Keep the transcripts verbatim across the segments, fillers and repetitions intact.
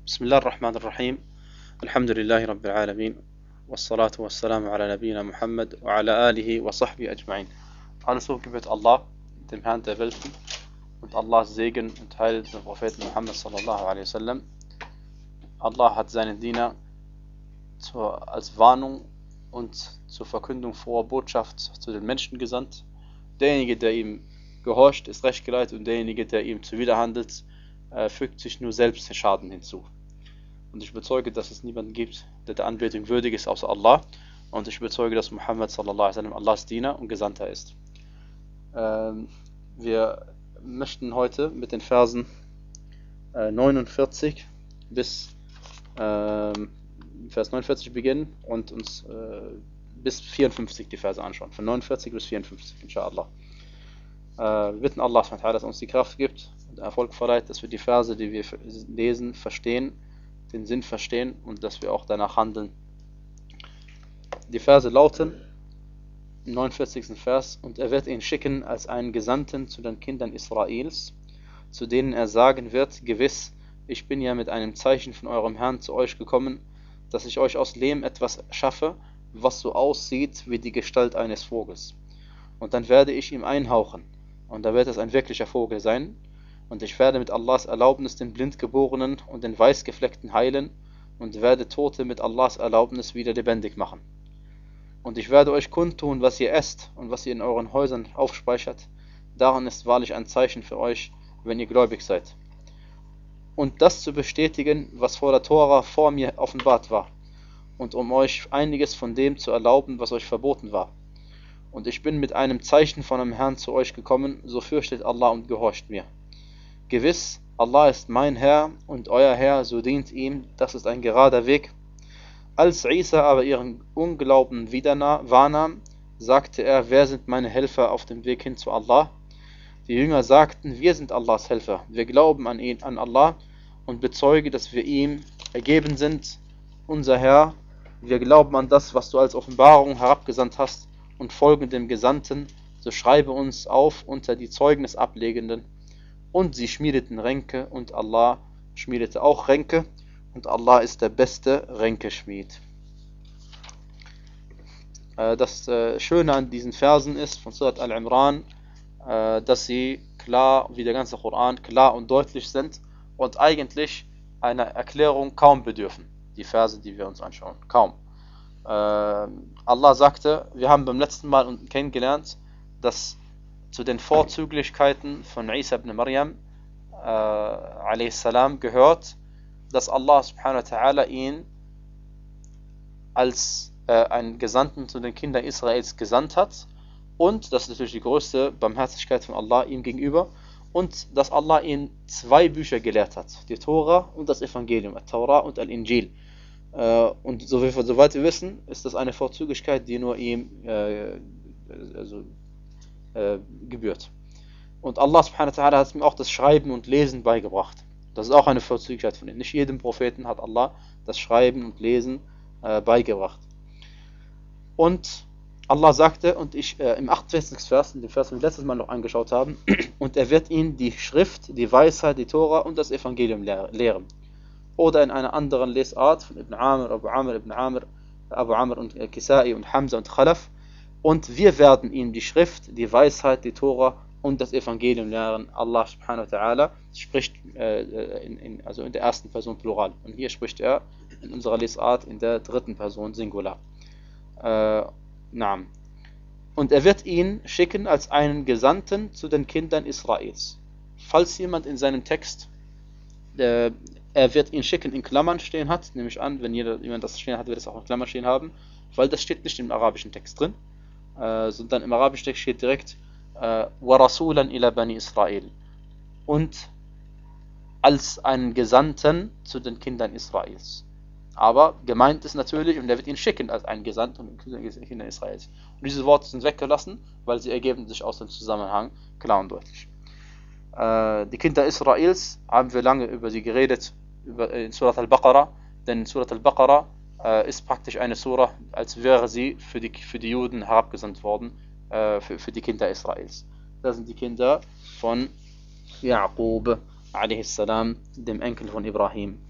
بسم الله الرحمن الرحيم. الحمد لله رب العالمين والصلاة والسلام على نبينا Muhammad وعلى آله وصحبه أجمعين. Alles Lob gebührt Allah, dem Herrn der Welten, und Allahs Segen und Heil dem Propheten Muhammad sallallahu alaihi wasallam. Allah hat seinen Diener zur, als Warnung und zur Verkündung froher Botschaft zu den Menschen gesandt. Derjenige, der ihm gehorcht, ist rechtgeleitet, und derjenige, der ihm zuwiderhandelt, äh, fügt sich nur selbst den Schaden hinzu. Und ich bezeuge, dass es niemanden gibt, der der Anbetung würdig ist, außer Allah. Und ich bezeuge, dass Muhammad sallallahu alaihi wasallam Allahs Diener und Gesandter ist. Ähm, wir möchten heute mit den Versen äh, neunundvierzig bis äh, Vers neunundvierzig beginnen und uns äh, bis vierundfünfzig die Verse anschauen. Von neunundvierzig bis vierundfünfzig, inshallah. Äh, wir bitten Allah, dass er uns die Kraft gibt und Erfolg verleiht, dass wir die Verse, die wir lesen, verstehen, den Sinn verstehen und dass wir auch danach handeln. Die Verse lauten, im neunundvierzigsten Vers: Und er wird ihn schicken als einen Gesandten zu den Kindern Israels, zu denen er sagen wird: Gewiss, ich bin ja mit einem Zeichen von eurem Herrn zu euch gekommen, dass ich euch aus Lehm etwas schaffe, was so aussieht wie die Gestalt eines Vogels. Und dann werde ich ihm einhauchen, und da wird es ein wirklicher Vogel sein. Und ich werde mit Allahs Erlaubnis den Blindgeborenen und den Weißgefleckten heilen und werde Tote mit Allahs Erlaubnis wieder lebendig machen. Und ich werde euch kundtun, was ihr esst und was ihr in euren Häusern aufspeichert. Daran ist wahrlich ein Zeichen für euch, wenn ihr gläubig seid. Und das zu bestätigen, was vor der Tora vor mir offenbart war, und um euch einiges von dem zu erlauben, was euch verboten war. Und ich bin mit einem Zeichen von dem Herrn zu euch gekommen, so fürchtet Allah und gehorcht mir. Gewiss, Allah ist mein Herr und euer Herr, so dient ihm, das ist ein gerader Weg. Als Isa aber ihren Unglauben wieder wahrnahm, sagte er: Wer sind meine Helfer auf dem Weg hin zu Allah? Die Jünger sagten: Wir sind Allahs Helfer, wir glauben an ihn, an Allah, und bezeugen, dass wir ihm ergeben sind, unser Herr. Wir glauben an das, was du als Offenbarung herabgesandt hast, und folgen dem Gesandten, so schreibe uns auf unter die Zeugnisablegenden. Und sie schmiedeten Ränke, und Allah schmiedete auch Ränke, und Allah ist der beste Ränkeschmied. Das Schöne an diesen Versen ist von Surat Al-Imran, dass sie klar, wie der ganze Koran, klar und deutlich sind und eigentlich einer Erklärung kaum bedürfen. Die Verse, die wir uns anschauen, kaum. Allah sagte, wir haben beim letzten Mal kennengelernt, dass zu den Vorzüglichkeiten von Isa ibn Maryam äh, a.s. gehört, dass Allah subhanahu wa ta'ala ihn als äh, einen Gesandten zu den Kindern Israels gesandt hat, und das ist natürlich die größte Barmherzigkeit von Allah ihm gegenüber, und dass Allah ihn zwei Bücher gelehrt hat, die Tora und das Evangelium, Al-Torah und Al-Injil. Äh, und so, soweit wir wissen, ist das eine Vorzüglichkeit, die nur ihm äh, also Äh, gebührt. Und Allah subhanahu wa ta'ala hat ihm auch das Schreiben und Lesen beigebracht. Das ist auch eine Vorzüglichkeit von ihm. Nicht jedem Propheten hat Allah das Schreiben und Lesen äh, beigebracht. Und Allah sagte, und ich äh, im achtundzwanzigsten Vers, in dem Vers, den wir letztes Mal noch angeschaut haben, und er wird ihnen die Schrift, die Weisheit, die Tora und das Evangelium lehren. Oder in einer anderen Lesart von Ibn Amr, Abu Amr, Ibn Amr, Abu Amr und äh, Kisai und Hamza und Khalaf: Und wir werden ihm die Schrift, die Weisheit, die Tora und das Evangelium lehren. Allah subhanahu wa ta'ala spricht äh, in, in, also in der ersten Person Plural. Und hier spricht er in unserer Lesart in der dritten Person Singular. Äh, Naam. Und er wird ihn schicken als einen Gesandten zu den Kindern Israels. Falls jemand in seinem Text äh, er wird ihn schicken in Klammern stehen hat, nehme ich an, wenn jeder, jemand das stehen hat, wird es auch in Klammern stehen haben, weil das steht nicht im arabischen Text drin. Uh, sondern im arabischen Text steht direkt وَرَسُولًا إِلَى بَنِي إِسْرَائِيل, und als einen Gesandten zu den Kindern Israels. Aber gemeint ist natürlich, und er wird ihn schicken als einen Gesandten zu den Kindern Israels. Und diese Worte sind weggelassen, weil sie ergeben sich aus dem Zusammenhang klar und deutlich. Uh, die Kinder Israels haben wir lange über sie geredet, über, in Surat Al-Baqarah, denn in Surat Al-Baqarah äh, ist praktisch eine Sura, als wäre sie für die, für die Juden herabgesandt worden, äh, für, für die Kinder Israels. Das sind die Kinder von Yaqub a.s., dem Enkel von Ibrahim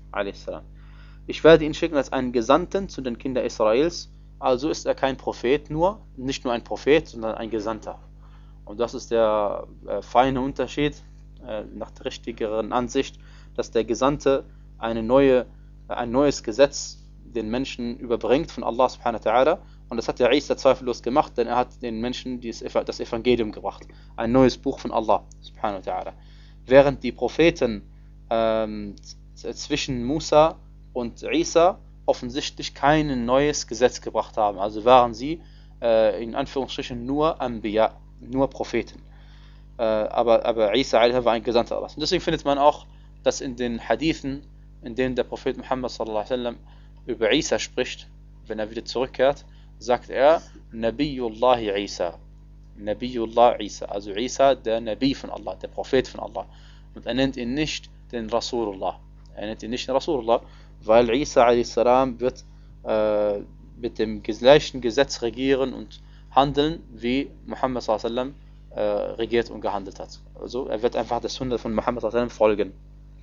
a s. Ich werde ihn schicken als einen Gesandten zu den Kindern Israels. Also ist er kein Prophet nur, nicht nur ein Prophet, sondern ein Gesandter. Und das ist der äh, feine Unterschied äh, nach der richtigeren Ansicht, dass der Gesandte eine neue, äh, ein neues Gesetz den Menschen überbringt von Allah subhanahu wa ta'ala. Und das hat der Isa zweifellos gemacht, denn er hat den Menschen dieses, das Evangelium gebracht. Ein neues Buch von Allah subhanahu wa ta'ala. Während die Propheten ähm, zwischen Musa und Isa offensichtlich kein neues Gesetz gebracht haben. Also waren sie äh, in Anführungsstrichen nur Anbiya, nur Propheten. Äh, aber, aber Isa war ein Gesandter Allahs. Und deswegen findet man auch, dass in den Hadithen, in denen der Prophet Muhammad sallallahu alaihi wasallam über Isa spricht, wenn er wieder zurückkehrt, sagt er Nabiyullah Isa. Nabiyullah Isa. Also Isa, der Nabi von Allah, der Prophet von Allah. Und er nennt ihn nicht den Rasulullah. Er nennt ihn nicht den Rasulullah, weil Isa a s. wird äh, mit dem gleichen Gesetz regieren und handeln, wie Muhammad sallallahu alaihi wasallam äh, regiert und gehandelt hat. Also er wird einfach der Sunna von Muhammad sallallahu alaihi wasallam folgen.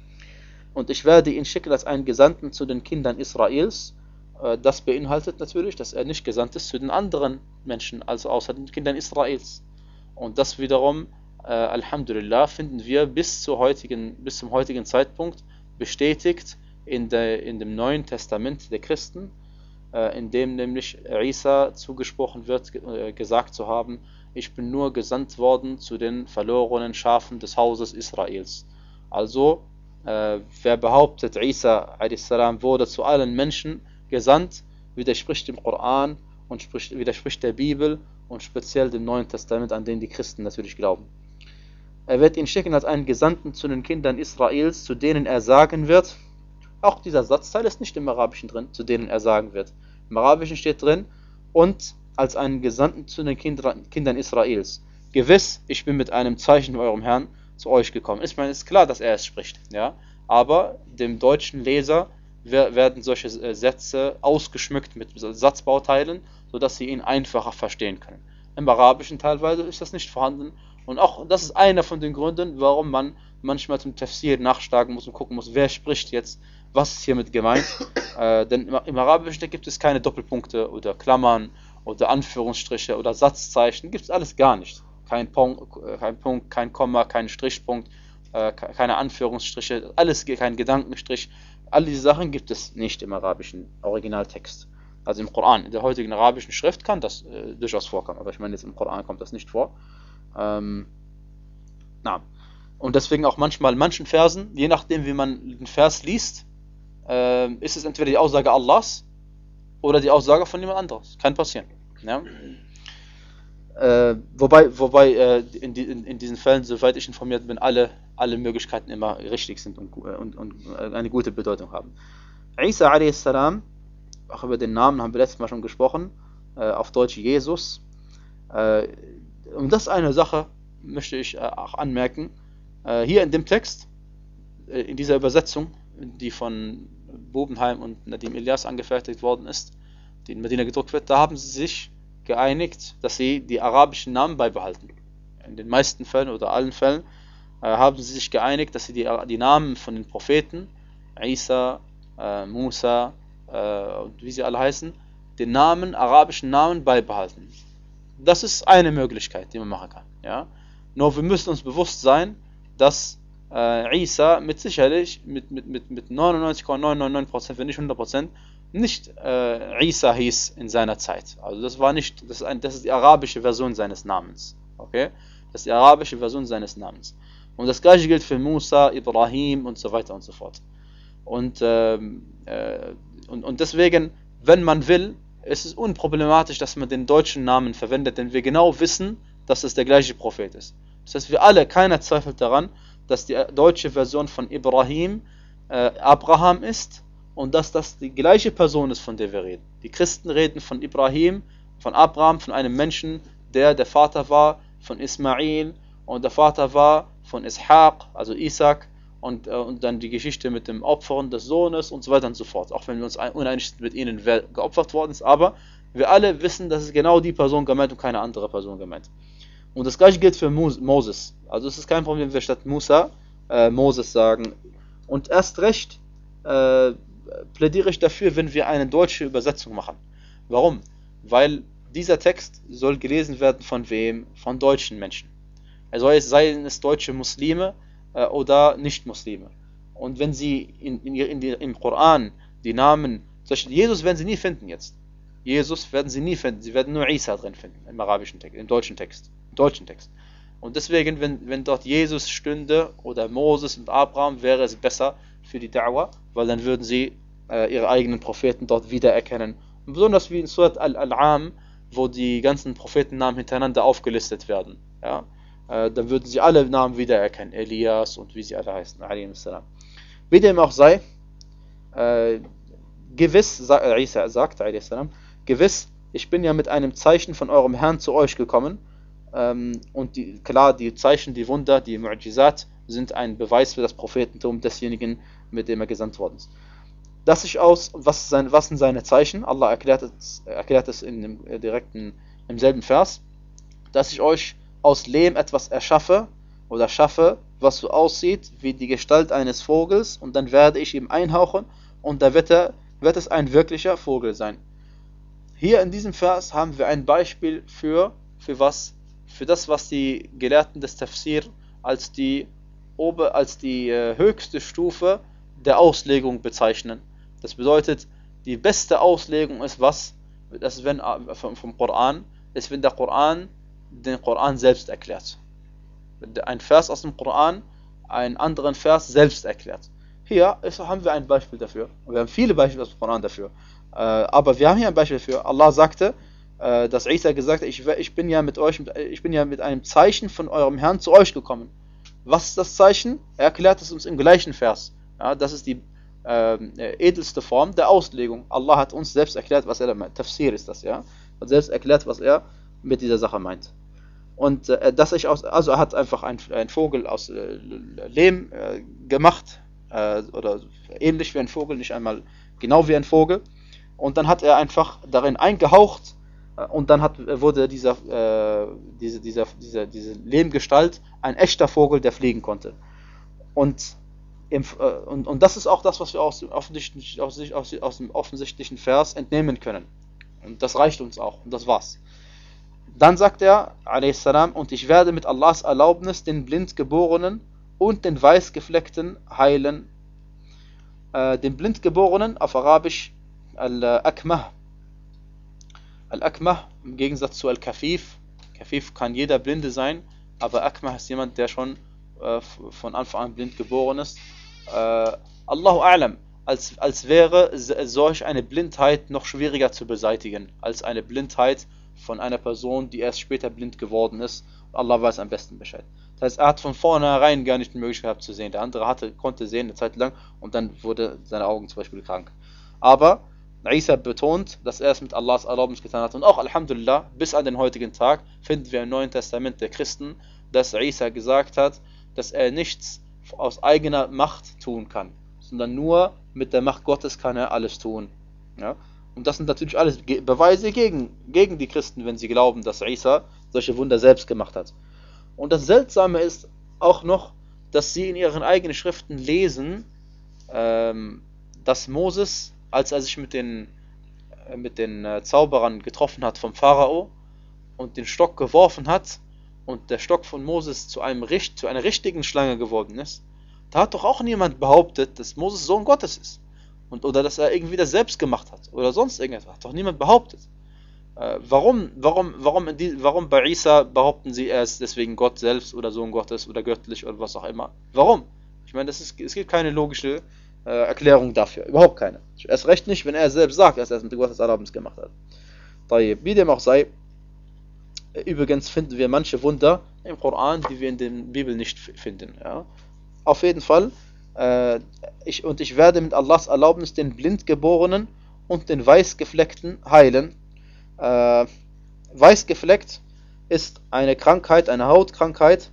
Und ich werde ihn schicken als einen Gesandten zu den Kindern Israels. Äh, das beinhaltet natürlich, dass er nicht gesandt ist zu den anderen Menschen, also außer den Kindern Israels. Und das wiederum, äh, Alhamdulillah, finden wir bis, zur heutigen, bis zum heutigen Zeitpunkt bestätigt in, der, in dem Neuen Testament der Christen, äh, in dem nämlich Isa zugesprochen wird, äh, gesagt zu haben, ich bin nur gesandt worden zu den verlorenen Schafen des Hauses Israels. Also, äh, wer behauptet, Isa a s. wurde zu allen Menschen gesandt, widerspricht dem Koran und spricht, widerspricht der Bibel und speziell dem Neuen Testament, an den die Christen natürlich glauben. Er wird ihn schicken als einen Gesandten zu den Kindern Israels, zu denen er sagen wird, auch dieser Satzteil ist nicht im Arabischen drin, zu denen er sagen wird. Im Arabischen steht drin, und als einen Gesandten zu den Kinder, Kindern Israels. Gewiss, ich bin mit einem Zeichen von eurem Herrn zu euch gekommen. Ich meine, es ist klar, dass er es spricht, ja, aber dem deutschen Leser werden solche Sätze ausgeschmückt mit Satzbauteilen, sodass sie ihn einfacher verstehen können. Im Arabischen teilweise ist das nicht vorhanden. Und auch das ist einer von den Gründen, warum man manchmal zum Tafsir nachschlagen muss und gucken muss, wer spricht jetzt, was ist hiermit gemeint. äh, denn im Arabischen gibt es keine Doppelpunkte oder Klammern oder Anführungsstriche oder Satzzeichen, gibt es alles gar nicht. Kein Punkt, kein, Punkt, kein Komma, kein Strichpunkt, äh, keine Anführungsstriche, alles, kein Gedankenstrich. All diese Sachen gibt es nicht im arabischen Originaltext. Also im Koran, in der heutigen arabischen Schrift kann das äh, durchaus vorkommen, aber ich meine, jetzt im Koran kommt das nicht vor. Ähm, na. Und deswegen auch manchmal in manchen Versen, je nachdem wie man den Vers liest, äh, ist es entweder die Aussage Allahs oder die Aussage von jemand anderes. Kann passieren. Ja? Äh, wobei wobei äh, in, die, in, in diesen Fällen, soweit ich informiert bin, alle, alle Möglichkeiten immer richtig sind und, und, und eine gute Bedeutung haben. Isa a s. Auch über den Namen haben wir letztes Mal schon gesprochen, äh, auf Deutsch Jesus. Äh, und das ist eine Sache, möchte ich äh, auch anmerken. Äh, hier in dem Text, äh, in dieser Übersetzung, die von Bubenheim und Nadim Ilyas angefertigt worden ist, die in Medina gedruckt wird, da haben sie sich geeinigt, dass sie die arabischen Namen beibehalten. In den meisten Fällen oder allen Fällen äh, haben sie sich geeinigt, dass sie die, die Namen von den Propheten, Isa, äh, Musa, und wie sie alle heißen, den Namen, arabischen Namen beibehalten. Das ist eine Möglichkeit, die man machen kann. Ja? Nur wir müssen uns bewusst sein, dass äh, Isa mit sicherlich mit, mit, mit, mit neunundneunzig Komma neunundneunzig Prozent, wenn nicht hundert Prozent, nicht äh, Isa hieß in seiner Zeit. Also das war nicht, das ist, ein, das ist die arabische Version seines Namens. Okay? Das ist die arabische Version seines Namens. Und das gleiche gilt für Musa, Ibrahim und so weiter und so fort. Und ähm, äh, Und, und deswegen, wenn man will, ist es unproblematisch, dass man den deutschen Namen verwendet, denn wir genau wissen, dass es der gleiche Prophet ist. Das heißt, wir alle, keiner zweifelt daran, dass die deutsche Version von Ibrahim äh, Abraham ist und dass das die gleiche Person ist, von der wir reden. Die Christen reden von Ibrahim, von Abraham, von einem Menschen, der der Vater war von Ismail und der Vater war von Ishaq, also Isaac. Und, äh, und dann die Geschichte mit dem Opfern des Sohnes und so weiter und so fort. Auch wenn wir uns uneinig sind mit ihnen, wer geopfert worden ist. Aber wir alle wissen, dass es genau die Person gemeint und keine andere Person gemeint. Und das gleiche gilt für Moses. Also es ist kein Problem, wenn wir statt Musa äh, Moses sagen. Und erst recht, äh, plädiere ich dafür, wenn wir eine deutsche Übersetzung machen. Warum? Weil dieser Text soll gelesen werden von wem? Von deutschen Menschen. Also seien es deutsche Muslime äh, oder Nicht-Muslime. Und wenn sie in, in, in die, im Koran die Namen, zum Beispiel Jesus werden sie nie finden jetzt. Jesus werden sie nie finden, sie werden nur Isa drin finden, im arabischen Text, im deutschen Text. Im deutschen Text. Und deswegen, wenn, wenn dort Jesus stünde oder Moses und Abraham, wäre es besser für die Da'wah, weil dann würden sie äh, ihre eigenen Propheten dort wiedererkennen. Und besonders wie in Surat Al-An'am, wo die ganzen Prophetennamen hintereinander aufgelistet werden. Ja? Äh, dann würden sie alle Namen wiedererkennen. Elias und wie sie alle heißen. Wie dem auch sei, äh, gewiss, sa Isa sagt, gewiss, ich bin ja mit einem Zeichen von eurem Herrn zu euch gekommen. Ähm, und die, klar, die Zeichen, die Wunder, die Mu'jizat sind ein Beweis für das Prophetentum desjenigen, mit dem er gesandt worden ist. Das sich aus, was, sein, was sind seine Zeichen? Allah erklärt es, erklärt es in dem äh, direkten, im selben Vers, dass ich euch aus Lehm etwas erschaffe oder schaffe, was so aussieht wie die Gestalt eines Vogels, und dann werde ich ihm einhauchen und da wird, er, wird es ein wirklicher Vogel sein. Hier in diesem Vers haben wir ein Beispiel für, für was? Für das, was die Gelehrten des Tafsir als die, Ober, als die äh, höchste Stufe der Auslegung bezeichnen. Das bedeutet, die beste Auslegung ist was? Das ist, wenn, vom, vom Koran, ist, wenn der Koran den Koran selbst erklärt. Ein Vers aus dem Koran einen anderen Vers selbst erklärt. Hier ist, haben wir ein Beispiel dafür. Wir haben viele Beispiele aus dem Koran dafür. Äh, aber wir haben hier ein Beispiel dafür. Allah sagte, äh, dass Isa gesagt hat, ich, ich bin ja mit euch, ich bin ja mit einem Zeichen von eurem Herrn zu euch gekommen. Was ist das Zeichen? Er erklärt es uns im gleichen Vers. Ja, das ist die äh, edelste Form der Auslegung. Allah hat uns selbst erklärt, was er meint. Tafsir ist das, ja. Hat selbst erklärt, was er mit dieser Sache meint. Und äh, dass ich aus, also er hat einfach einen ein Vogel aus äh, Lehm äh, gemacht, äh, oder ähnlich wie ein Vogel, nicht einmal genau wie ein Vogel. Und dann hat er einfach darin eingehaucht, äh, und dann hat, wurde dieser, äh, diese, dieser, dieser, diese Lehmgestalt ein echter Vogel, der fliegen konnte. Und Im, äh, und, und das ist auch das, was wir aus dem, offensichtlich, aus, aus, aus dem offensichtlichen Vers entnehmen können. Und das reicht uns auch. Und das war's. Dann sagt er, a.s., und ich werde mit Allahs Erlaubnis den Blindgeborenen und den Weißgefleckten heilen. Äh, den Blindgeborenen, auf Arabisch Al-Akmah. Al-Akmah im Gegensatz zu Al-Kafif. Kafif kann jeder Blinde sein, aber Akmah ist jemand, der schon äh, von Anfang an blind geboren ist. Äh, Allahu A'lam, als, als wäre solch eine Blindheit noch schwieriger zu beseitigen, als eine Blindheit von einer Person, die erst später blind geworden ist. Allah weiß am besten Bescheid. Das heißt, er hat von vornherein gar nicht die Möglichkeit gehabt zu sehen. Der andere hatte, konnte sehen eine Zeit lang und dann wurde seine Augen zum Beispiel krank. Aber Isa betont, dass er es mit Allahs Erlaubnis getan hat. Und auch Alhamdulillah, bis an den heutigen Tag finden wir im Neuen Testament der Christen, dass Isa gesagt hat, dass er nichts aus eigener Macht tun kann, sondern nur mit der Macht Gottes kann er alles tun. Ja? Und das sind natürlich alles Beweise gegen, gegen die Christen, wenn sie glauben, dass Isa solche Wunder selbst gemacht hat. Und das Seltsame ist auch noch, dass sie in ihren eigenen Schriften lesen, ähm, dass Moses, als er sich mit den, äh, mit den äh, Zauberern getroffen hat vom Pharao und den Stock geworfen hat und der Stock von Moses zu, einem, zu einer richtigen Schlange geworden ist, da hat doch auch niemand behauptet, dass Moses Sohn Gottes ist. Und, oder dass er irgendwie das selbst gemacht hat oder sonst irgendetwas. Hat doch niemand behauptet. Äh, warum, warum, warum, in die, warum bei Isa behaupten sie, er ist deswegen Gott selbst oder Sohn Gottes oder göttlich oder was auch immer? Warum? Ich meine, das ist, es gibt keine logische äh, Erklärung dafür. Überhaupt keine. Erst recht nicht, wenn er selbst sagt, dass er es mit Gottes Erlaubnis gemacht hat. Wie dem auch sei, übrigens finden wir manche Wunder im Koran, die wir in der Bibel nicht finden. Ja? Auf jeden Fall, äh, ich, und ich werde mit Allahs Erlaubnis den Blindgeborenen und den Weißgefleckten heilen. Äh, Weißgefleckt ist eine Krankheit, eine Hautkrankheit,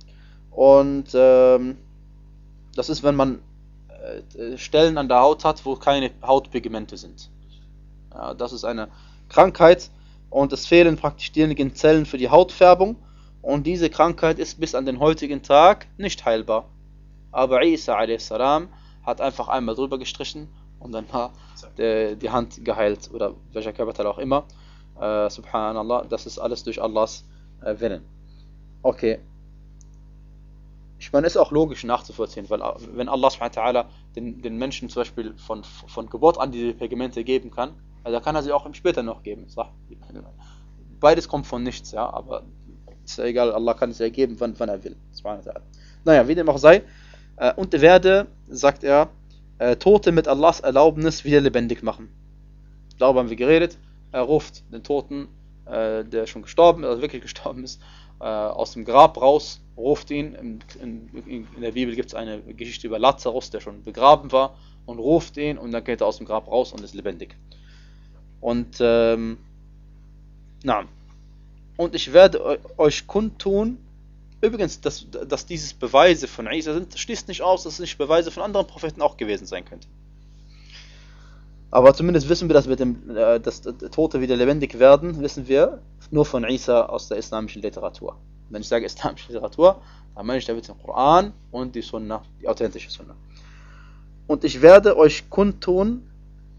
und ähm, das ist, wenn man äh, Stellen an der Haut hat, wo keine Hautpigmente sind. Ja, das ist eine Krankheit, und es fehlen praktisch diejenigen Zellen für die Hautfärbung, und diese Krankheit ist bis an den heutigen Tag nicht heilbar. Aber Isa a.s. hat einfach einmal drüber gestrichen und dann war die, die Hand geheilt oder welcher Körperteil auch immer. Äh, Subhanallah, das ist alles durch Allahs äh, Willen. Okay. Ich meine, es ist auch logisch nachzuvollziehen, weil wenn Allah subhanahu wa ta'ala den, den Menschen zum Beispiel von, von Geburt an diese Pigmente geben kann, also kann er sie auch später noch geben. Beides kommt von nichts, ja, aber ist ja egal, Allah kann es ja geben, wann, wann er will. Naja, wie dem auch sei, äh, und werde, sagt er, äh, Tote mit Allahs Erlaubnis wieder lebendig machen. Darüber haben wir geredet. Er ruft den Toten, äh, der schon gestorben ist, also wirklich gestorben ist, äh, aus dem Grab raus, ruft ihn. In, in, in der Bibel gibt es eine Geschichte über Lazarus, der schon begraben war, und ruft ihn und dann geht er aus dem Grab raus und ist lebendig. Und, ähm, na, und ich werde euch kundtun, übrigens, dass, dass dieses Beweise von Isa sind, schließt nicht aus, dass es nicht Beweise von anderen Propheten auch gewesen sein könnte. Aber zumindest wissen wir, dass, mit dem, äh, dass Tote wieder lebendig werden, wissen wir nur von Isa aus der islamischen Literatur. Wenn ich sage islamische Literatur, dann meine ich damit den Koran und die Sunna, die authentische Sunna. Und ich werde euch kundtun,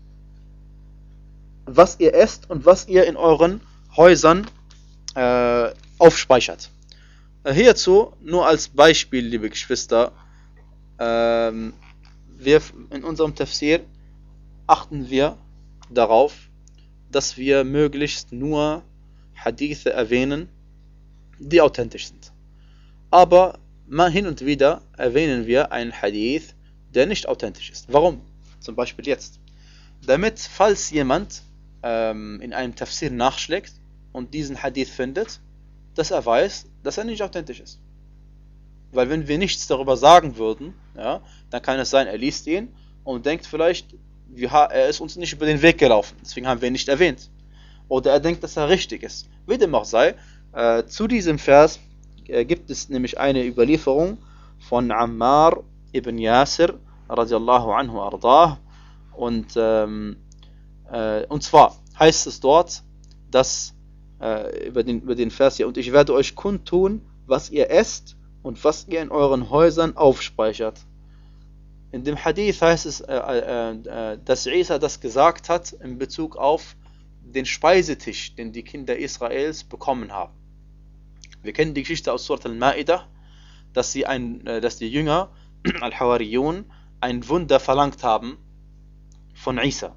was ihr esst und was ihr in euren Häusern äh, aufspeichert. Äh, hierzu nur als Beispiel, liebe Geschwister, ähm, wir in unserem Tafsir achten wir darauf, dass wir möglichst nur Hadithe erwähnen, die authentisch sind. Aber mal hin und wieder erwähnen wir einen Hadith, der nicht authentisch ist. Warum? Zum Beispiel jetzt. Damit, falls jemand ähm, in einem Tafsir nachschlägt und diesen Hadith findet, dass er weiß, dass er nicht authentisch ist. Weil wenn wir nichts darüber sagen würden, ja, dann kann es sein, er liest ihn und denkt vielleicht, wir, er ist uns nicht über den Weg gelaufen, deswegen haben wir ihn nicht erwähnt. Oder er denkt, dass er richtig ist. Wie dem auch sei, äh, zu diesem Vers äh, gibt es nämlich eine Überlieferung von Ammar ibn Yasir radiallahu anhu ardah. Und, ähm, äh, und zwar heißt es dort, dass äh, über, den, über den Vers hier, und ich werde euch kundtun, was ihr esst und was ihr in euren Häusern aufspeichert. In dem Hadith heißt es, äh, äh, dass Isa das gesagt hat in Bezug auf den Speisetisch, den die Kinder Israels bekommen haben. Wir kennen die Geschichte aus Surat al-Ma'idah, dass, sie ein, äh, dass die Jünger, Al-Hawariyun, ein Wunder verlangt haben von Isa.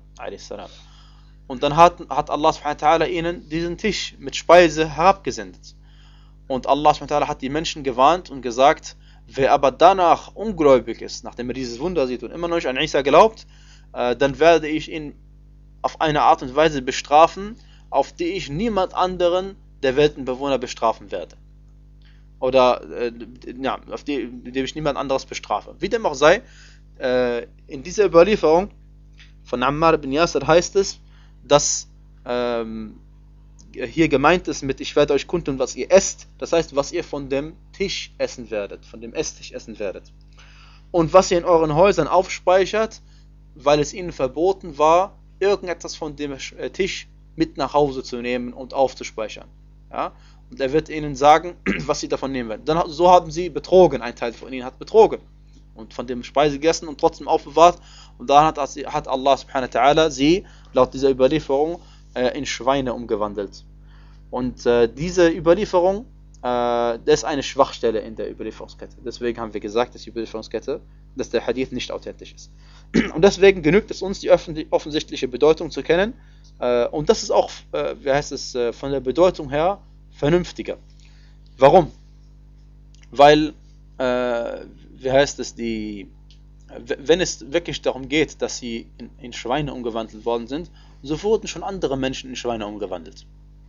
Und dann hat, hat Allah subhanahu wa ta'ala ihnen diesen Tisch mit Speise herabgesendet. Und Allah subhanahu wa ta'ala hat die Menschen gewarnt und gesagt, wer aber danach ungläubig ist, nachdem er dieses Wunder sieht und immer noch nicht an Isa glaubt, äh, dann werde ich ihn auf eine Art und Weise bestrafen, auf die ich niemand anderen der Weltenbewohner bestrafen werde. Oder, äh, ja, auf die, die ich niemand anderes bestrafe. Wie dem auch sei, äh, in dieser Überlieferung von Ammar ibn Yasir heißt es, dass ähm, hier gemeint ist mit, ich werde euch kundtun, was ihr esst, das heißt, was ihr von dem Tisch essen werdet, von dem Esstisch essen werdet. Und was ihr in euren Häusern aufspeichert, weil es ihnen verboten war, irgendetwas von dem Tisch mit nach Hause zu nehmen und aufzuspeichern. Ja? Und er wird ihnen sagen, was sie davon nehmen werden. Dann, so haben sie betrogen, ein Teil von ihnen hat betrogen und von dem Speise gegessen und trotzdem aufbewahrt. Und dann hat, hat Allah subhanahu wa ta'ala sie, laut dieser Überlieferung, äh, in Schweine umgewandelt. Und äh, diese Überlieferung, äh, das ist eine Schwachstelle in der Überlieferungskette. Deswegen haben wir gesagt, dass die Überlieferungskette, dass der Hadith nicht authentisch ist. Und deswegen genügt es uns, die offensichtliche Bedeutung zu kennen. Äh, und das ist auch, äh, wie heißt es, äh, von der Bedeutung her vernünftiger. Warum? Weil, äh, wie heißt es, die, wenn es wirklich darum geht, dass sie in, in Schweine umgewandelt worden sind, so wurden schon andere Menschen in Schweine umgewandelt.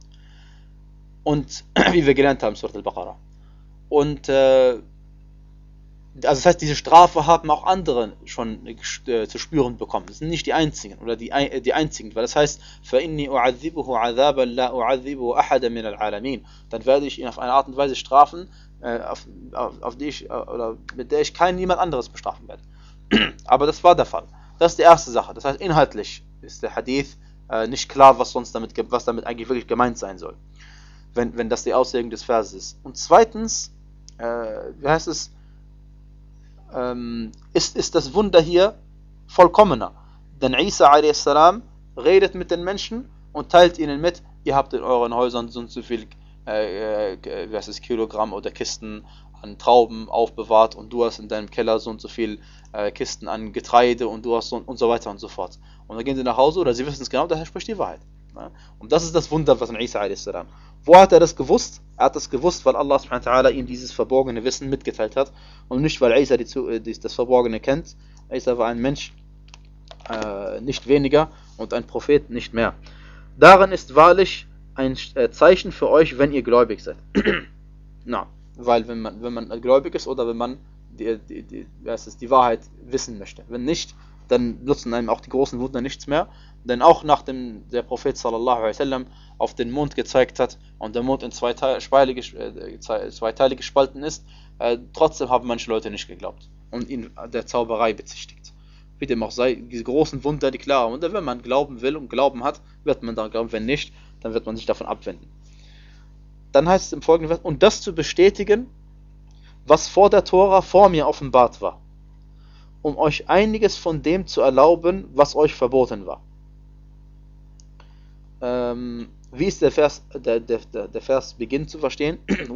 Und, wie wir gelernt haben, Surat al-Baqarah. Und, äh, also das heißt, diese Strafe haben auch andere schon äh, zu spüren bekommen. Das sind nicht die einzigen oder die, äh, die einzigen, weil das heißt, فَإِنِّي أُعَذِّبُهُ عَذَابًا لَا أُعَذِّبُهُ أَحَدًا مِنَ الْعَالَمِينَ. Dann werde ich ihn auf eine Art und Weise strafen, äh, auf, auf, auf die ich, äh, oder mit der ich kein niemand anderes bestrafen werde. Aber das war der Fall. Das ist die erste Sache. Das heißt, inhaltlich ist der Hadith äh, nicht klar, was sonst damit, was damit eigentlich wirklich gemeint sein soll, wenn, wenn das die Auslegung des Verses ist. Und zweitens, äh, wie heißt es, ähm, ist, ist das Wunder hier vollkommener. Denn Isa a s. redet mit den Menschen und teilt ihnen mit, ihr habt in euren Häusern so und so viel äh, äh, was ist, Kilogramm oder Kisten an Trauben aufbewahrt und du hast in deinem Keller so und so viel äh, Kisten an Getreide und du hast so und so weiter und so fort. Und dann gehen sie nach Hause oder sie wissen es genau, daher spricht die Wahrheit. Ja? Und das ist das Wunder, was in Isa a s. Wo hat er das gewusst? Er hat das gewusst, weil Allah subhanahu wa ta'ala ihm dieses verborgene Wissen mitgeteilt hat und nicht, weil Isa die, die, das Verborgene kennt. Isa war ein Mensch, äh, nicht weniger, und ein Prophet nicht mehr. Darin ist wahrlich ein äh, Zeichen für euch, wenn ihr gläubig seid. Na, weil wenn man, wenn man gläubig ist oder wenn man die, die, die, was ist, die Wahrheit wissen möchte. Wenn nicht, dann nutzen einem auch die großen Wunder nichts mehr. Denn auch nachdem der Prophet sallallahu alaihi wasallam auf den Mond gezeigt hat und der Mond in zwei Teile, äh, zwei Teile gespalten ist, äh, trotzdem haben manche Leute nicht geglaubt und ihn der Zauberei bezichtigt. Wie dem auch sei, diese großen Wunder, die klaren Wunder, wenn man glauben will und Glauben hat, wird man daran glauben. Wenn nicht, dann wird man sich davon abwenden. Dann heißt es im folgenden Vers, und das zu bestätigen, was vor der Tora vor mir offenbart war, um euch einiges von dem zu erlauben, was euch verboten war. Ähm, wie ist der Vers, der, der, der Vers beginnt zu verstehen?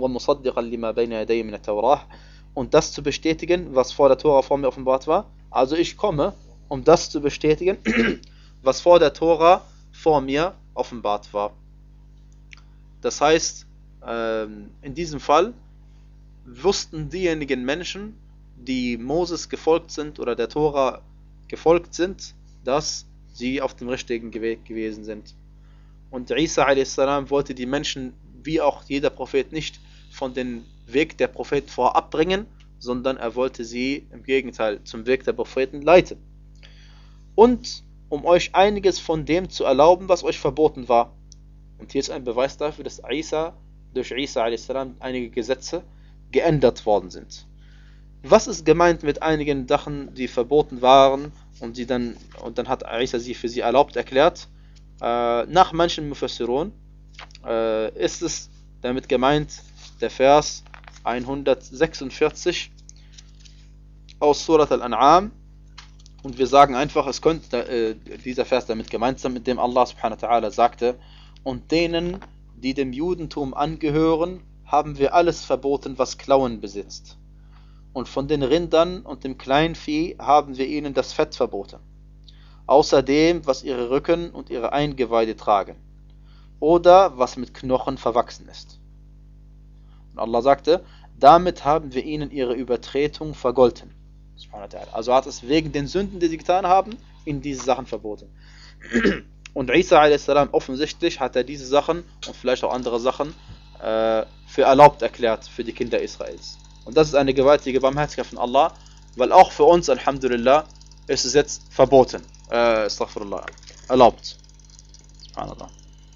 Und das zu bestätigen, was vor der Tora vor mir offenbart war. Also ich komme, um das zu bestätigen, was vor der Tora vor mir offenbart war. Das heißt, ähm, in diesem Fall wussten diejenigen Menschen, die Moses gefolgt sind oder der Tora gefolgt sind, dass sie auf dem richtigen Weg gewesen sind. Und Isa a s. wollte die Menschen, wie auch jeder Prophet, nicht von dem Weg der Propheten vorab bringen, sondern er wollte sie im Gegenteil zum Weg der Propheten leiten. Und um euch einiges von dem zu erlauben, was euch verboten war. Und hier ist ein Beweis dafür, dass Isa, durch Isa a s. einige Gesetze geändert worden sind. Was ist gemeint mit einigen Sachen, die verboten waren und, die dann, und dann hat Isa sie für sie erlaubt erklärt? Äh, nach manchen Mufassirun äh, ist es damit gemeint der Vers hundertsechsundvierzig aus Surat al-An'am, und wir sagen einfach, es könnte äh, dieser Vers damit gemeint sein, mit dem Allah subhanahu wa ta'ala sagte, und denen, die dem Judentum angehören, haben wir alles verboten, was Klauen besitzt. Und von den Rindern und dem Kleinvieh haben wir ihnen das Fett verboten. Außerdem, was ihre Rücken und ihre Eingeweide tragen. Oder was mit Knochen verwachsen ist. Und Allah sagte, damit haben wir ihnen ihre Übertretung vergolten. Also hat es wegen den Sünden, die sie getan haben, ihnen diese Sachen verboten. Und Isa a s. offensichtlich hat er diese Sachen und vielleicht auch andere Sachen äh, für erlaubt erklärt für die Kinder Israels. Und das ist eine gewaltige Barmherzigkeit von Allah, weil auch für uns, Alhamdulillah, ist es jetzt verboten. Äh, Astaghfirullah, erlaubt. Subhanallah.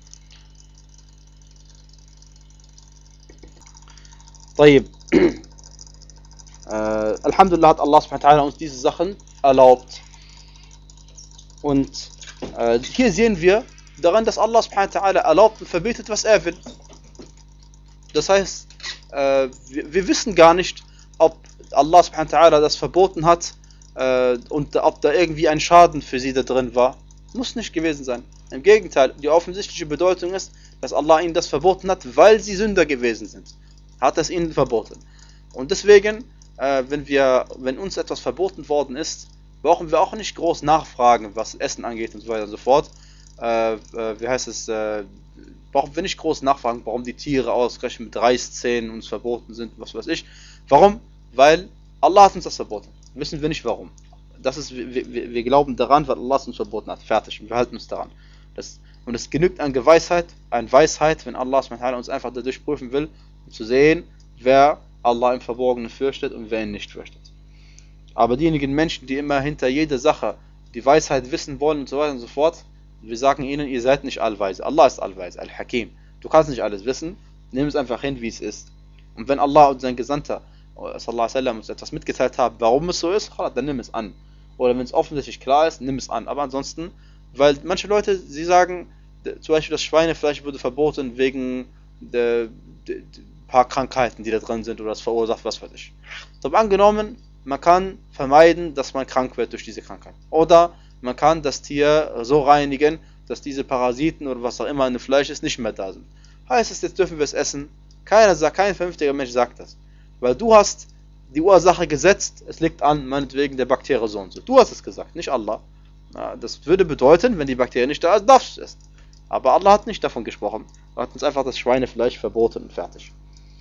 طيب. Äh, Alhamdulillah hat Allah subhanahu wa ta'ala uns diese Sachen erlaubt. Und äh, hier sehen wir daran, dass Allah subhanahu wa ta'ala erlaubt und verbietet, was er will. Das heißt, äh, wir, wir wissen gar nicht, ob Allah subhanahu wa ta'ala das verboten hat äh, und ob da irgendwie ein Schaden für sie da drin war. Muss nicht gewesen sein. Im Gegenteil, die offensichtliche Bedeutung ist, dass Allah ihnen das verboten hat, weil sie Sünder gewesen sind. Hat es ihnen verboten. Und deswegen, äh, wenn wir, wenn uns etwas verboten worden ist, brauchen wir auch nicht groß nachfragen, was Essen angeht und so weiter und so fort. Äh, äh, wie heißt es? Äh, brauchen wir nicht groß nachfragen, warum die Tiere ausgerechnet mit Reißzähnen uns verboten sind, was weiß ich. Warum? Weil Allah hat uns das verboten. Wissen wir nicht warum. Das ist, wir, wir, wir glauben daran, weil Allah es uns verboten hat. Fertig. Und wir halten uns daran. Das, und es genügt an Geweisheit, an Weisheit, wenn Allah uns einfach dadurch prüfen will, um zu sehen, wer Allah im Verborgenen fürchtet und wer ihn nicht fürchtet. Aber diejenigen Menschen, die immer hinter jeder Sache die Weisheit wissen wollen und so weiter und so fort, wir sagen ihnen, ihr seid nicht allweise. Allah ist allweise, Al-Hakim. Du kannst nicht alles wissen, nimm es einfach hin, wie es ist. Und wenn Allah und sein Gesandter sallallahu alaihi wasallam uns etwas mitgeteilt haben, warum es so ist, dann nimm es an. Oder wenn es offensichtlich klar ist, nimm es an. Aber ansonsten, weil manche Leute, sie sagen, zum Beispiel das Schweinefleisch wurde verboten wegen der, der, der paar Krankheiten, die da drin sind oder das verursacht, was weiß ich. Aber angenommen, man kann vermeiden, dass man krank wird durch diese Krankheit. Oder man kann das Tier so reinigen, dass diese Parasiten oder was auch immer in dem Fleisch ist, nicht mehr da sind. Heißt es, jetzt dürfen wir es essen? Keiner sagt, kein vernünftiger Mensch sagt das. Weil du hast die Ursache gesetzt, es liegt an, meinetwegen, der Bakterie so und so. Du hast es gesagt, nicht Allah. Das würde bedeuten, wenn die Bakterie nicht da ist, darfst du es essen. Aber Allah hat nicht davon gesprochen. Er hat uns einfach das Schweinefleisch verboten und fertig.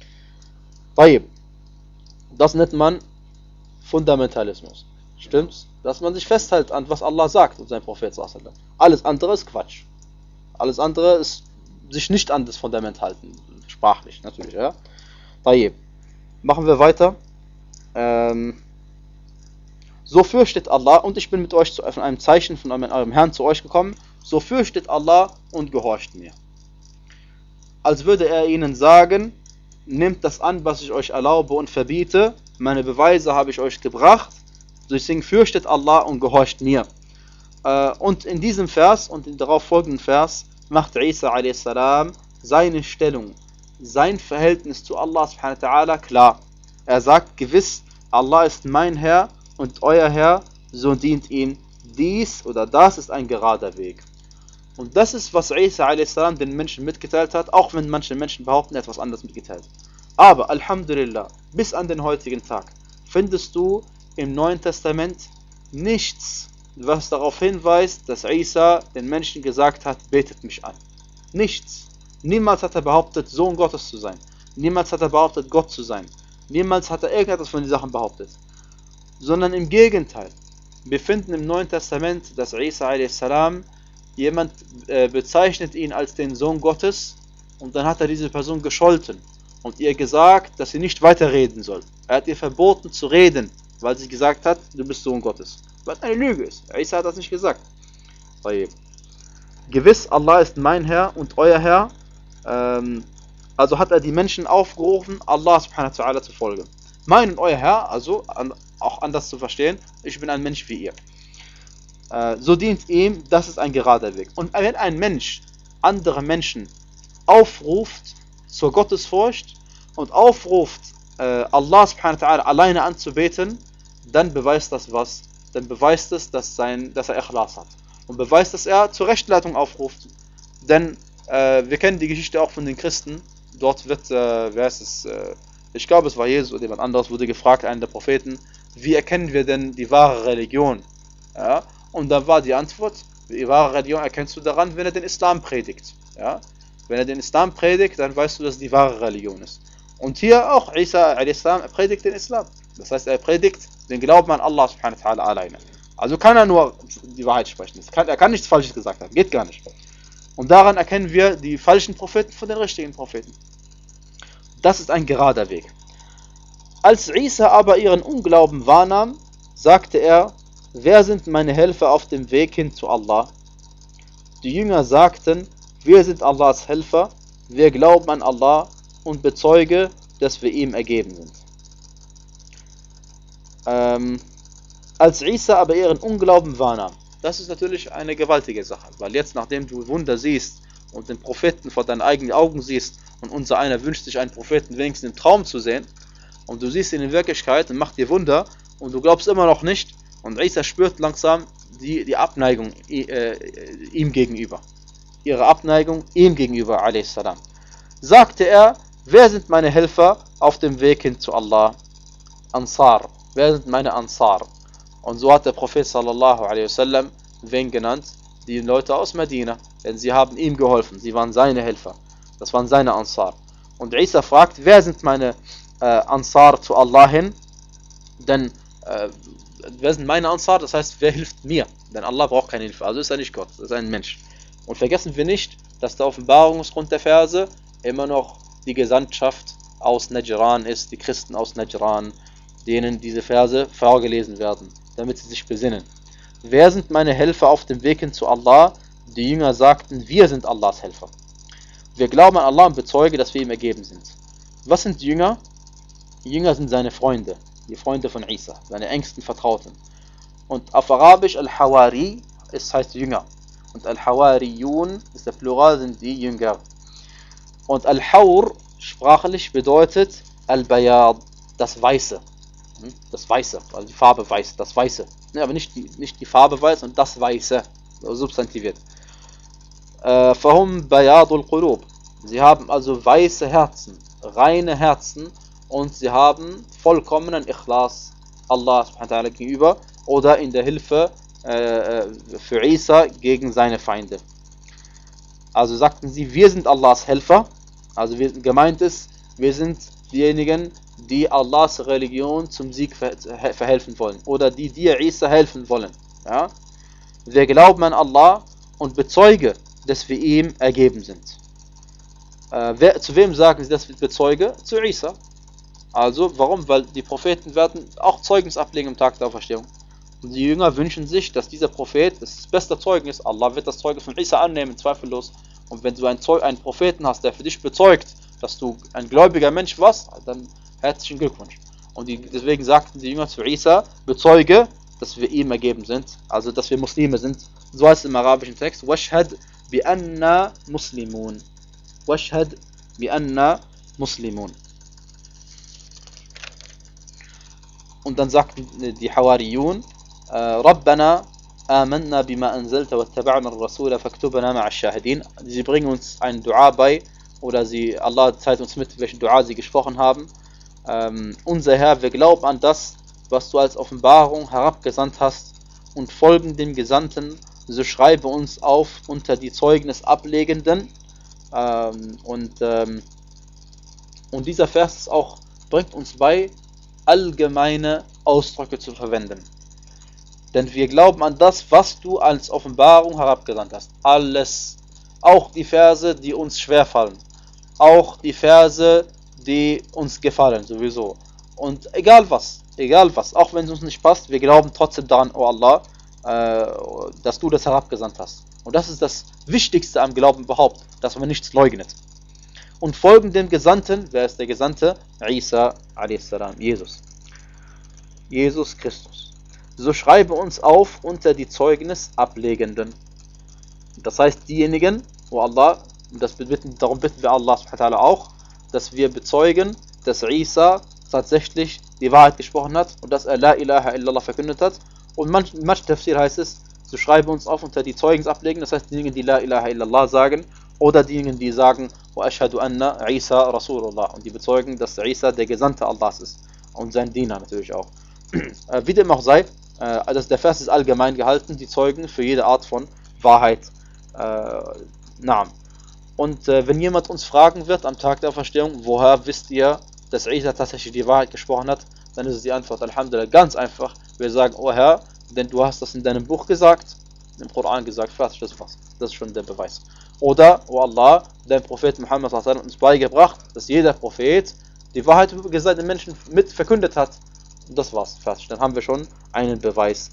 Das nennt man Fundamentalismus. Stimmt's? Dass man sich festhält an, was Allah sagt und sein Prophet. Alles andere ist Quatsch. Alles andere ist sich nicht an das Fundament halten. Sprachlich natürlich, ja. Machen wir weiter. Ähm, so fürchtet Allah, und ich bin mit euch zu, von einem Zeichen von eurem Herrn zu euch gekommen, so fürchtet Allah und gehorcht mir. Als würde er ihnen sagen, nehmt das an, was ich euch erlaube und verbiete, meine Beweise habe ich euch gebracht, deswegen fürchtet Allah und gehorcht mir. Äh, und in diesem Vers und im darauf folgenden Vers macht Isa a s. seine Stellung, sein Verhältnis zu Allah subhanahu wa ta'ala klar. Er sagt gewiss, Allah ist mein Herr und euer Herr, so dient ihm dies oder das ist ein gerader Weg. Und das ist, was Isa a s. den Menschen mitgeteilt hat, auch wenn manche Menschen behaupten, er hat etwas anderes mitgeteilt. Aber, Alhamdulillah, bis an den heutigen Tag findest du im Neuen Testament nichts, was darauf hinweist, dass Isa den Menschen gesagt hat, betet mich an. Nichts. Niemals hat er behauptet, Sohn Gottes zu sein. Niemals hat er behauptet, Gott zu sein. Niemals hat er irgendetwas von den Sachen behauptet. Sondern im Gegenteil. Wir finden im Neuen Testament, dass Isa a s. jemand äh, bezeichnet ihn als den Sohn Gottes und dann hat er diese Person gescholten und ihr gesagt, dass sie nicht weiterreden soll. Er hat ihr verboten zu reden, weil sie gesagt hat, du bist Sohn Gottes. Was eine Lüge ist. Isa hat das nicht gesagt. Gewiss, Allah ist mein Herr und euer Herr. Ähm, also hat er die Menschen aufgerufen, Allah subhanahu wa ta'ala zu folgen. Mein und euer Herr, also an, auch anders zu verstehen, ich bin ein Mensch wie ihr. Äh, so dient ihm, das ist ein gerader Weg. Und wenn ein Mensch andere Menschen aufruft zur Gottesfurcht und aufruft, äh, Allah subhanahu wa ta'ala alleine anzubeten, dann beweist das was? Dann beweist es, dass, sein, dass er Ikhlas hat. Und beweist, dass er zur Rechtleitung aufruft. Denn äh, wir kennen die Geschichte auch von den Christen. Dort wird, äh, wer ist es, äh, ich glaube es war Jesus oder jemand anderes, wurde gefragt, einer der Propheten, wie erkennen wir denn die wahre Religion? Ja? Und dann war die Antwort, die wahre Religion erkennst du daran, wenn er den Islam predigt. Ja? Wenn er den Islam predigt, dann weißt du, dass es die wahre Religion ist. Und hier auch, Isa a s. er predigt den Islam. Das heißt, er predigt den Glauben an Allah subhanahu wa ta'ala alleine. Also kann er nur die Wahrheit sprechen. Kann, er kann nichts Falsches gesagt haben. Geht gar nicht. Und daran erkennen wir die falschen Propheten von den richtigen Propheten. Das ist ein gerader Weg. Als Isa aber ihren Unglauben wahrnahm, sagte er, wer sind meine Helfer auf dem Weg hin zu Allah? Die Jünger sagten, wir sind Allahs Helfer, wir glauben an Allah und bezeuge, dass wir ihm ergeben sind. Ähm, als Isa aber ihren Unglauben wahrnahm, das ist natürlich eine gewaltige Sache, weil jetzt, nachdem du Wunder siehst und den Propheten vor deinen eigenen Augen siehst und unser einer wünscht sich einen Propheten wenigstens im Traum zu sehen und du siehst ihn in Wirklichkeit und macht dir Wunder und du glaubst immer noch nicht und Isa spürt langsam die, die Abneigung äh, ihm gegenüber, ihre Abneigung ihm gegenüber, a s. Sagte er, wer sind meine Helfer auf dem Weg hin zu Allah? Ansar, wer sind meine Ansar? Und so hat der Prophet sallallahu alaihi wasallam wen genannt? Die Leute aus Medina, denn sie haben ihm geholfen, sie waren seine Helfer, das waren seine Ansar. Und Isa fragt, wer sind meine äh, Ansar zu Allah hin? Denn äh, wer sind meine Ansar? Das heißt, wer hilft mir? Denn Allah braucht keine Hilfe, also ist er nicht Gott, das ist ein Mensch. Und vergessen wir nicht, dass der Offenbarungsgrund der Verse immer noch die Gesandtschaft aus Najran ist, die Christen aus Najran, denen diese Verse vorgelesen werden, damit sie sich besinnen. Wer sind meine Helfer auf dem Weg hin zu Allah? Die Jünger sagten, wir sind Allahs Helfer. Wir glauben an Allah und bezeugen, dass wir ihm ergeben sind. Was sind die Jünger? Die Jünger sind seine Freunde, die Freunde von Isa, seine engsten Vertrauten. Und auf Arabisch Al-Hawari, es heißt Jünger. Und Al-Hawariyun ist der Plural, sind die Jünger. Und Al-Hawr sprachlich bedeutet Al-Bayad, das Weiße. Das Weiße, also die Farbe weiß, das Weiße. Ja, aber nicht die, nicht die Farbe weiß und das Weiße, substantiviert. Äh, Fahum bayadul qulub. Sie haben also weiße Herzen, reine Herzen und sie haben vollkommenen Ikhlas Allah subhanahu wa ta'ala gegenüber oder in der Hilfe äh, für Isa gegen seine Feinde. Also sagten sie, wir sind Allahs Helfer, also wir, gemeint ist, wir sind diejenigen, die Allahs Religion zum Sieg verhelfen wollen oder die dir Isa helfen wollen. Ja? Wir glauben an Allah und bezeuge, dass wir ihm ergeben sind. Äh, wer, zu wem sagen sie das bezeuge? Zu Isa. Also warum? Weil die Propheten werden auch Zeugnis ablegen am Tag der Auferstehung. Und die Jünger wünschen sich, dass dieser Prophet das beste Zeugnis, Allah wird das Zeugnis von Isa annehmen, zweifellos. Und wenn du einen, Zeug, einen Propheten hast, der für dich bezeugt, dass du ein gläubiger Mensch warst, dann herzlichen Glückwunsch. Und die, deswegen sagten die Jünger zu Isa, bezeuge, dass wir ihm ergeben sind, also dass wir Muslime sind. So heißt es im arabischen Text, washhad bi anna muslimun. Washhad bi anna muslimun. Und dann sagten die Hawariyun, Rabbana amanna bima anzalta wattaba'na ar-rasula faktubna ma'a ash-shahidin. Sie bringen uns ein Dua bei, oder sie, Allah zeigt uns mit, welchen Dua sie gesprochen haben. Ähm, unser Herr, wir glauben an das, was du als Offenbarung herabgesandt hast und folgen dem Gesandten, so schreibe uns auf unter die Zeugnis Ablegenden. Ähm, und, ähm, und dieser Vers ist auch, bringt uns bei, allgemeine Ausdrücke zu verwenden. Denn wir glauben an das, was du als Offenbarung herabgesandt hast. Alles. Auch die Verse, die uns schwerfallen. Auch die Verse, die uns gefallen, sowieso. Und egal was, egal was, auch wenn es uns nicht passt, wir glauben trotzdem daran, oh Allah, äh, dass du das herabgesandt hast. Und das ist das Wichtigste am Glauben überhaupt, dass man nichts leugnet. Und folgen dem Gesandten, wer ist der Gesandte? Isa a s, Jesus. Jesus Christus. So schreibe uns auf unter die Zeugnis Ablegenden. Das heißt, diejenigen, wo Allah, und das bitten, darum bitten wir Allah subhanahu wa ta'ala auch, dass wir bezeugen, dass Isa tatsächlich die Wahrheit gesprochen hat und dass er La ilaha illallah verkündet hat. Und manch, manch Tafsir heißt es, so schreibe uns auf unter die Zeugnis ablegen, das heißt diejenigen, die La ilaha illallah sagen, oder diejenigen, die sagen, wa ashhadu anna Isa Rasulullah, und die bezeugen, dass Isa der Gesandte Allahs ist und sein Diener natürlich auch. Äh, wie dem auch sei, äh, also der Vers ist allgemein gehalten, die Zeugen für jede Art von Wahrheit. Äh, Naam. Und äh, wenn jemand uns fragen wird am Tag der Auferstehung, woher wisst ihr, dass Isa tatsächlich die Wahrheit gesprochen hat, dann ist die Antwort Alhamdulillah ganz einfach. Wir sagen, oh Herr, denn du hast das in deinem Buch gesagt, im Koran gesagt, fertig, das war's. Das ist schon der Beweis. Oder, oh Allah, dein Prophet Muhammad hat uns beigebracht, dass jeder Prophet die Wahrheit über den Menschen mit verkündet hat. Und das war's, fertig. Dann haben wir schon einen Beweis.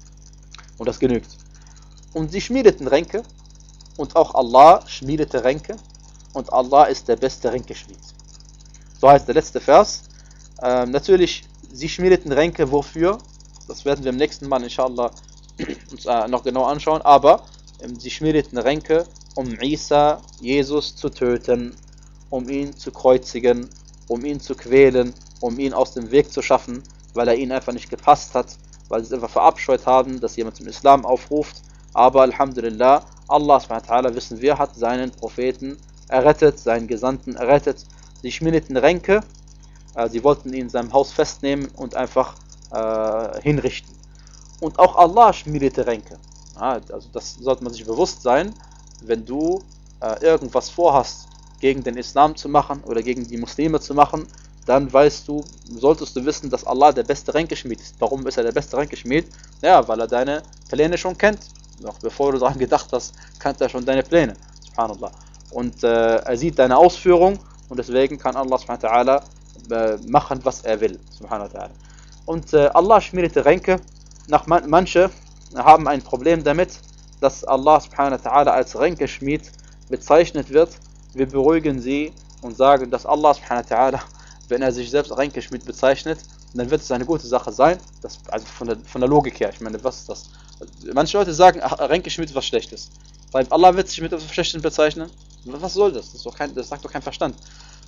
Und das genügt. Und sie schmiedeten Ränke. Und auch Allah schmiedete Ränke. Und Allah ist der beste Ränkeschmied. So heißt der letzte Vers. Ähm, natürlich, sie schmiedeten Ränke wofür? Das werden wir im nächsten Mal inshallah uns äh, noch genau anschauen. Aber ähm, sie schmiedeten Ränke, um Isa, Jesus, zu töten, um ihn zu kreuzigen, um ihn zu quälen, um ihn aus dem Weg zu schaffen, weil er ihnen einfach nicht gepasst hat, weil sie es einfach verabscheut haben, dass jemand zum Islam aufruft. Aber Alhamdulillah, Allah subhanahu wa ta'ala, wissen wir, hat seinen Propheten errettet, seinen Gesandten errettet. Sie schmiedeten Ränke, äh, sie wollten ihn in seinem Haus festnehmen und einfach äh, hinrichten. Und auch Allah schmiedete Ränke. Ja, also das sollte man sich bewusst sein, wenn du äh, irgendwas vorhast, gegen den Islam zu machen oder gegen die Muslime zu machen, dann weißt du, solltest du wissen, dass Allah der beste Ränkeschmied ist. Warum ist er der beste Ränkeschmied? Ja, weil er deine Pläne schon kennt. Noch bevor du daran gedacht hast, kennt er schon deine Pläne. Subhanallah. Und äh, er sieht deine Ausführung und deswegen kann Allah subhanahu wa ta'ala äh, machen, was er will. Subhanahu wa ta'ala. Und äh, Allah schmiedete Ränke. Nach man manche haben ein Problem damit, dass Allah subhanahu wa ta'ala als Ränkeschmied bezeichnet wird. Wir beruhigen sie und sagen, dass Allah subhanahu wa ta'ala, wenn er sich selbst Ränkeschmied bezeichnet, dann wird es eine gute Sache sein. Das, also von der, von der Logik her, ich meine, was ist das? Manche Leute sagen, Ränkeschmied ist was Schlechtes. Weil Allah wird sich mit etwas Schlechtem bezeichnen. Was soll das? Das, ist doch kein, das sagt doch kein Verstand.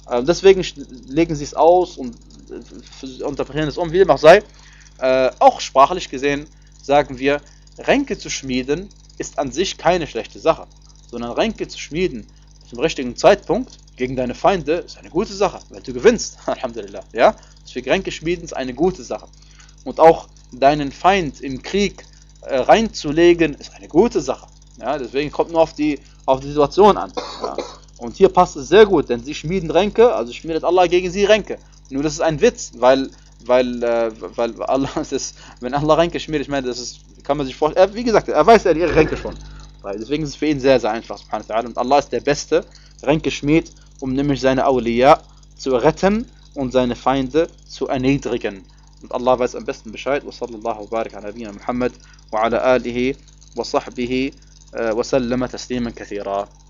Äh, deswegen legen sie es aus und äh, interpretieren es um, wie dem auch sei. Äh, auch sprachlich gesehen sagen wir, Ränke zu schmieden ist an sich keine schlechte Sache, sondern Ränke zu schmieden zum richtigen Zeitpunkt gegen deine Feinde ist eine gute Sache, weil du gewinnst, Alhamdulillah. Ja? Deswegen Ränke schmieden ist eine gute Sache. Und auch deinen Feind im Krieg äh, reinzulegen ist eine gute Sache. Ja? Deswegen kommt nur auf die, auf die Situation an. Ja? Und hier passt es sehr gut, denn sie schmieden Ränke, also schmiedet Allah gegen sie Ränke. Nur das ist ein Witz, weil weil äh, weil Allah das ist, wenn Allah Ränke schmiedet, ich meine, das ist, kann man sich vorstellen, wie gesagt, er weiß ja ihre Ränke schon. Weil deswegen ist es für ihn sehr, sehr einfach, subhanahu wa ta'ala. Und Allah ist der beste Ränkeschmied, um nämlich seine Awliya zu retten und seine Feinde zu erniedrigen. Und Allah weiß am besten Bescheid. Wa sallallahu wa barik ala nabiyina Muhammad wa ala alihi wa sahbihi wa sallama tasliman kathira.